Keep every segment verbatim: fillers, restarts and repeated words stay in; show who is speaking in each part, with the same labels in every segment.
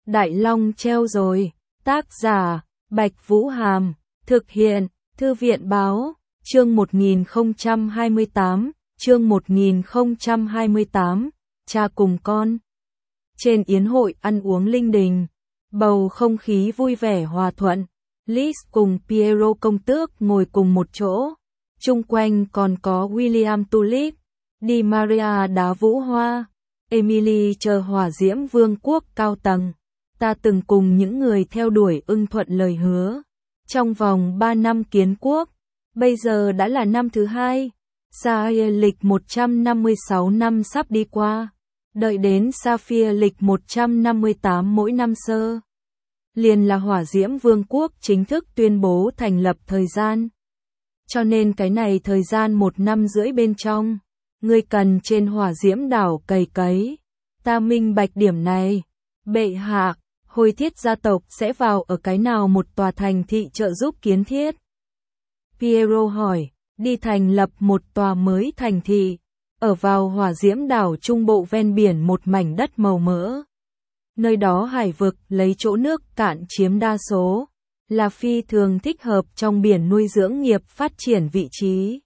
Speaker 1: Đại Long treo rồi. Tác giả, Bạch Vũ Hàm. Thực hiện, Thư viện Báo. Chương một nghìn không trăm hai mươi tám. Chương một nghìn không trăm hai mươi tám. Cha cùng con. Trên yến hội ăn uống linh đình, bầu không khí vui vẻ hòa thuận. Liz cùng Piero công tước ngồi cùng một chỗ. Chung quanh còn có William Tulip, Di Maria đá vũ hoa, Emily chờ hỏa diễm vương quốc cao tầng. Ta từng cùng những người theo đuổi ưng thuận lời hứa. Trong vòng ba năm kiến quốc, bây giờ đã là năm thứ hai. Sapphire lịch một trăm năm mươi sáu năm sắp đi qua. Đợi đến Sapphire lịch một trăm năm mươi tám mỗi năm sơ. Liền là hỏa diễm vương quốc chính thức tuyên bố thành lập thời gian. Cho nên cái này thời gian một năm rưỡi bên trong, ngươi cần trên hỏa diễm đảo cày cấy. Ta minh bạch điểm này. Bệ hạ, hồi thiết gia tộc sẽ vào ở cái nào một tòa thành thị trợ giúp kiến thiết? Piero hỏi. Đi thành lập một tòa mới thành thị, ở vào hỏa diễm đảo trung bộ ven biển một mảnh đất màu mỡ. Nơi đó hải vực lấy chỗ nước cạn chiếm đa số, là phi thường thích hợp trong biển nuôi dưỡng nghiệp phát triển vị trí.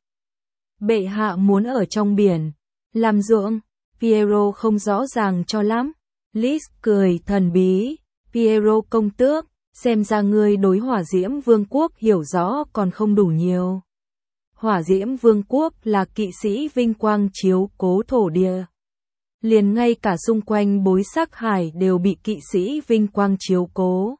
Speaker 1: Bệ hạ muốn ở trong biển, làm ruộng. Piero không rõ ràng cho lắm. Liz cười thần bí. Piero công tước, xem ra ngươi đối hỏa diễm vương quốc hiểu rõ còn không đủ nhiều. Hỏa diễm vương quốc là kỵ sĩ vinh quang chiếu cố thổ địa. Liền ngay cả xung quanh bối sắc hải đều bị kỵ sĩ vinh quang chiếu cố.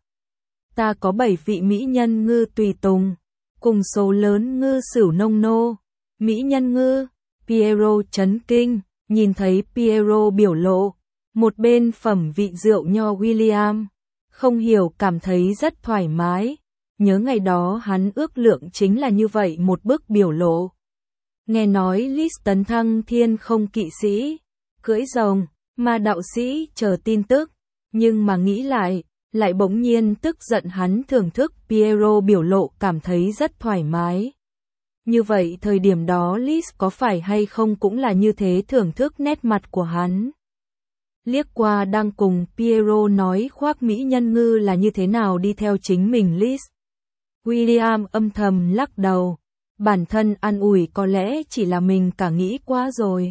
Speaker 1: Ta có bảy vị mỹ nhân ngư tùy tùng, cùng số lớn ngư sửu nông nô. Mỹ nhân ngư, Piero chấn kinh, nhìn thấy Piero biểu lộ. Một bên phẩm vị rượu nho William, không hiểu cảm thấy rất thoải mái. Nhớ ngày đó hắn ước lượng chính là như vậy một bức biểu lộ. Nghe nói Liz tấn thăng thiên không kỵ sĩ, cưỡi rồng, mà đạo sĩ chờ tin tức. Nhưng mà nghĩ lại, lại bỗng nhiên tức giận hắn thưởng thức Piero biểu lộ cảm thấy rất thoải mái. Như vậy thời điểm đó Liz có phải hay không cũng là như thế thưởng thức nét mặt của hắn. Liếc qua đang cùng Piero nói khoác mỹ nhân ngư là như thế nào đi theo chính mình Liz. William âm thầm lắc đầu. Bản thân an ủi có lẽ chỉ là mình cả nghĩ quá rồi.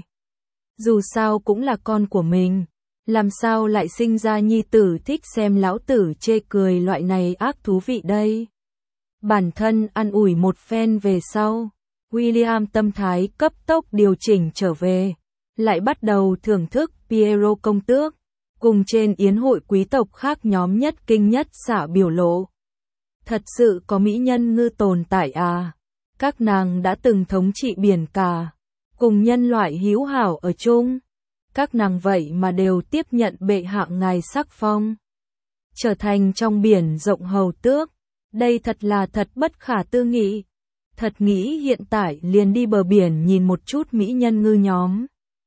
Speaker 1: Dù sao cũng là con của mình. Làm sao lại sinh ra nhi tử thích xem lão tử chê cười loại này ác thú vị đây. Bản thân an ủi một phen về sau. William tâm thái cấp tốc điều chỉnh trở về. Lại bắt đầu thưởng thức Piero công tước. Cùng trên yến hội quý tộc khác nhóm nhất kinh nhất xạ biểu lộ. Thật sự có mỹ nhân ngư tồn tại à? Các nàng đã từng thống trị biển cả, cùng nhân loại hữu hảo ở chung. Các nàng vậy mà đều tiếp nhận bệ hạ ngài sắc phong, trở thành trong biển rộng hầu tước. Đây thật là thật bất khả tư nghị. Thật nghĩ hiện tại liền đi bờ biển nhìn một chút mỹ nhân ngư nhóm.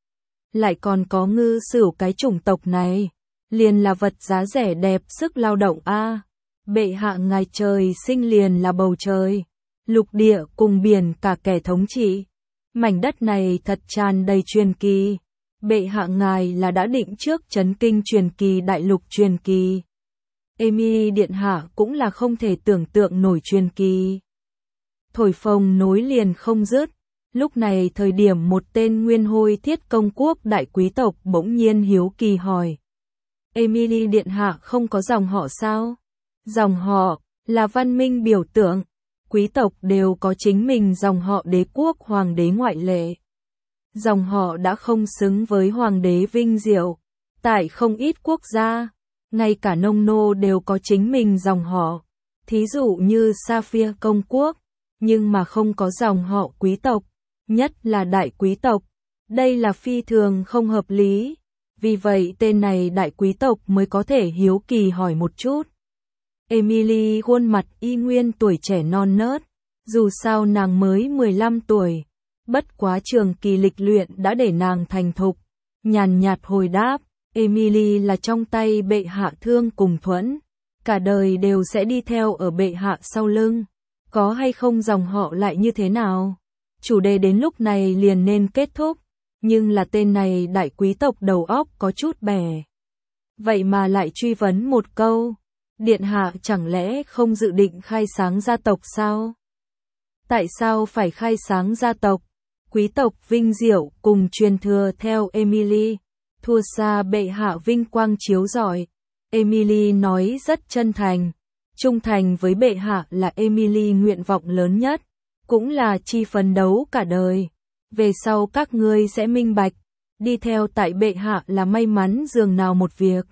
Speaker 1: Lại còn có ngư sửu cái chủng tộc này, liền là vật giá rẻ đẹp sức lao động a. À. Bệ hạ ngài trời sinh liền là bầu trời, lục địa cùng biển cả kẻ thống trị. Mảnh đất này thật tràn đầy truyền kỳ. Bệ hạ ngài là đã định trước chấn kinh truyền kỳ đại lục truyền kỳ. Emily điện hạ cũng là không thể tưởng tượng nổi truyền kỳ. Thổi phồng nối liền không dứt. Lúc này thời điểm một tên nguyên hôi thiết công quốc đại quý tộc bỗng nhiên hiếu kỳ hỏi. Emily điện hạ không có dòng họ sao? Dòng họ là văn minh biểu tượng, quý tộc đều có chính mình dòng họ, đế quốc hoàng đế ngoại lệ. Dòng họ đã không xứng với hoàng đế vinh diệu, tại không ít quốc gia, ngay cả nông nô đều có chính mình dòng họ, thí dụ như Sapphire công quốc, nhưng mà không có dòng họ quý tộc, nhất là đại quý tộc. Đây là phi thường không hợp lý, vì vậy tên này đại quý tộc mới có thể hiếu kỳ hỏi một chút. Emily khuôn mặt y nguyên tuổi trẻ non nớt, dù sao nàng mới mười lăm tuổi, bất quá trường kỳ lịch luyện đã để nàng thành thục. Nhàn nhạt hồi đáp, Emily là trong tay bệ hạ thương cùng thuẫn, cả đời đều sẽ đi theo ở bệ hạ sau lưng, có hay không dòng họ lại như thế nào? Chủ đề đến lúc này liền nên kết thúc, nhưng là tên này đại quý tộc đầu óc có chút bẻ. vậy mà lại truy vấn một câu. Điện hạ chẳng lẽ không dự định khai sáng gia tộc sao? Tại sao phải khai sáng gia tộc? Quý tộc vinh diệu cùng truyền thừa theo Emily, thua xa bệ hạ vinh quang chiếu rọi. Emily nói rất chân thành, trung thành với bệ hạ là Emily nguyện vọng lớn nhất, cũng là chi phấn đấu cả đời. Về sau các ngươi sẽ minh bạch, đi theo tại bệ hạ là may mắn dường nào một việc.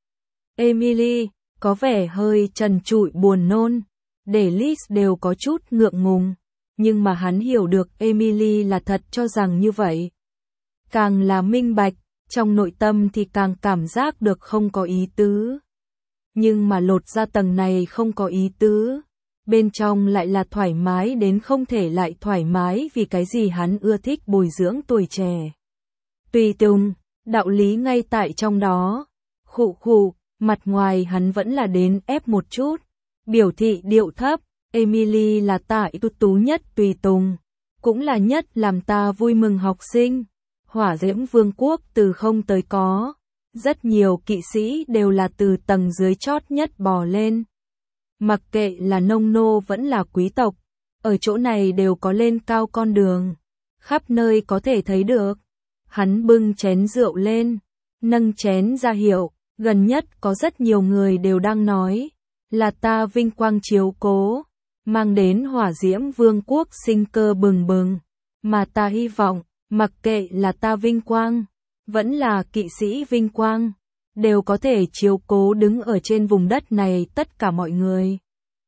Speaker 1: Emily có vẻ hơi trần trụi buồn nôn, để Liz đều có chút ngượng ngùng, nhưng mà hắn hiểu được Emily là thật cho rằng như vậy. Càng là minh bạch, trong nội tâm thì càng cảm giác được không có ý tứ. Nhưng mà lột ra tầng này không có ý tứ, bên trong lại là thoải mái đến không thể lại thoải mái vì cái gì hắn ưa thích bồi dưỡng tuổi trẻ. Tùy tùng, đạo lý ngay tại trong đó. Khụ khụ, mặt ngoài hắn vẫn là đến ép một chút, biểu thị điệu thấp. Emily là tại ưu tú nhất tùy tùng, cũng là nhất làm ta vui mừng học sinh. Hỏa diễm vương quốc từ không tới có, rất nhiều kỵ sĩ đều là từ tầng dưới chót nhất bò lên. Mặc kệ là nông nô vẫn là quý tộc, ở chỗ này đều có lên cao con đường, khắp nơi có thể thấy được. Hắn bưng chén rượu lên, nâng chén ra hiệu, gần nhất có rất nhiều người đều đang nói, là ta vinh quang chiếu cố, mang đến hỏa diễm vương quốc sinh cơ bừng bừng, mà ta hy vọng, mặc kệ là ta vinh quang, vẫn là kỵ sĩ vinh quang, đều có thể chiếu cố đứng ở trên vùng đất này tất cả mọi người.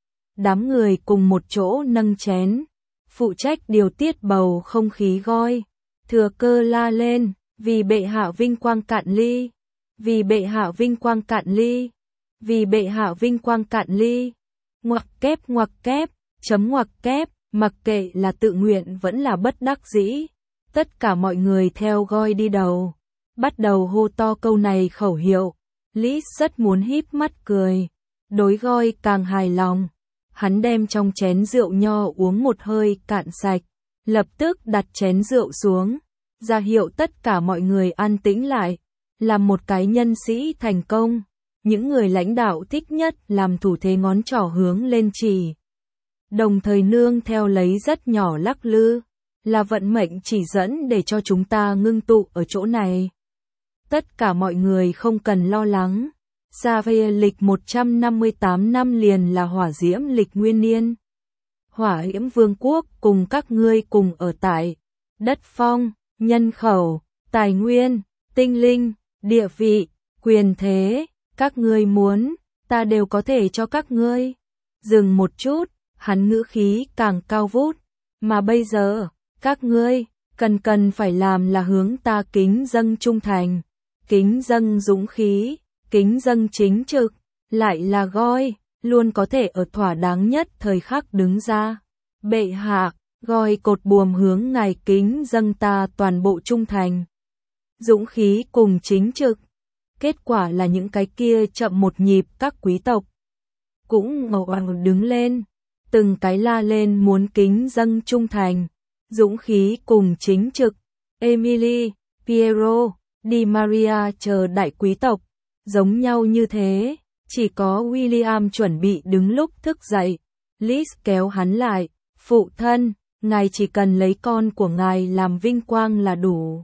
Speaker 1: Đám người cùng một chỗ nâng chén, phụ trách điều tiết bầu không khí goi, thừa cơ la lên, vì bệ hạ vinh quang cạn ly, vì bệ hạ vinh quang cạn ly, vì bệ hạ vinh quang cạn ly, ngoặc kép ngoặc kép, chấm ngoặc kép, mặc kệ là tự nguyện vẫn là bất đắc dĩ, tất cả mọi người theo goi đi đầu, bắt đầu hô to câu này khẩu hiệu. Liz rất muốn híp mắt cười, đối goi càng hài lòng. Hắn đem trong chén rượu nho uống một hơi cạn sạch, lập tức đặt chén rượu xuống, ra hiệu tất cả mọi người an tĩnh lại. Làm một cái nhân sĩ thành công, những người lãnh đạo thích nhất làm thủ thế ngón trỏ hướng lên chỉ. Đồng thời nương theo lấy rất nhỏ lắc lư, là vận mệnh chỉ dẫn để cho chúng ta ngưng tụ ở chỗ này. Tất cả mọi người không cần lo lắng. Xavier lịch một trăm năm mươi tám năm liền là hỏa diễm lịch nguyên niên. Hỏa diễm vương quốc cùng các ngươi cùng ở tại đất phong, nhân khẩu, tài nguyên, tinh linh, địa vị, quyền thế, các ngươi muốn, ta đều có thể cho các ngươi. Dừng một chút, hắn ngữ khí càng cao vút, mà bây giờ, các ngươi, cần cần phải làm là hướng ta kính dâng trung thành, kính dâng dũng khí, kính dâng chính trực, lại là goi, luôn có thể ở thỏa đáng nhất thời khắc đứng ra. Bệ hạ, goi cột buồm hướng ngài kính dâng ta toàn bộ trung thành, dũng khí cùng chính trực. Kết quả là những cái kia chậm một nhịp các quý tộc cũng ngầu oằng đứng lên, từng cái la lên muốn kính dâng trung thành, dũng khí cùng chính trực. Emily, Piero, Di Maria chờ đại quý tộc, giống nhau như thế, chỉ có William chuẩn bị đứng lúc thức dậy. Liz kéo hắn lại, phụ thân, ngài chỉ cần lấy con của ngài làm vinh quang là đủ.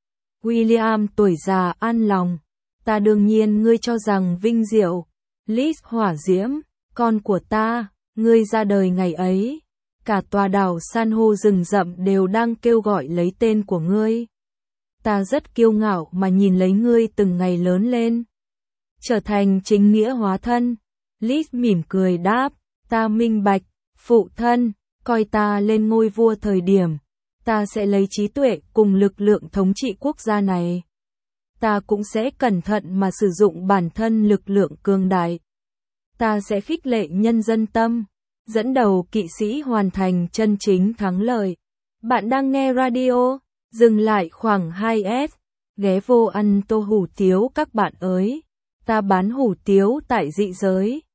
Speaker 1: William tuổi già an lòng, ta đương nhiên ngươi cho rằng vinh diệu. Liz hỏa diễm, con của ta, ngươi ra đời ngày ấy, cả tòa đảo san hô rừng rậm đều đang kêu gọi lấy tên của ngươi. Ta rất kiêu ngạo mà nhìn lấy ngươi từng ngày lớn lên, trở thành chính nghĩa hóa thân. Liz mỉm cười đáp, ta minh bạch, phụ thân, coi ta lên ngôi vua thời điểm, ta sẽ lấy trí tuệ cùng lực lượng thống trị quốc gia này. Ta cũng sẽ cẩn thận mà sử dụng bản thân lực lượng cường đại. Ta sẽ khích lệ nhân dân tâm, dẫn đầu kỵ sĩ hoàn thành chân chính thắng lợi. Bạn đang nghe radio, dừng lại khoảng hai S, ghé vô ăn tô hủ tiếu các bạn ơi. Ta bán hủ tiếu tại dị giới.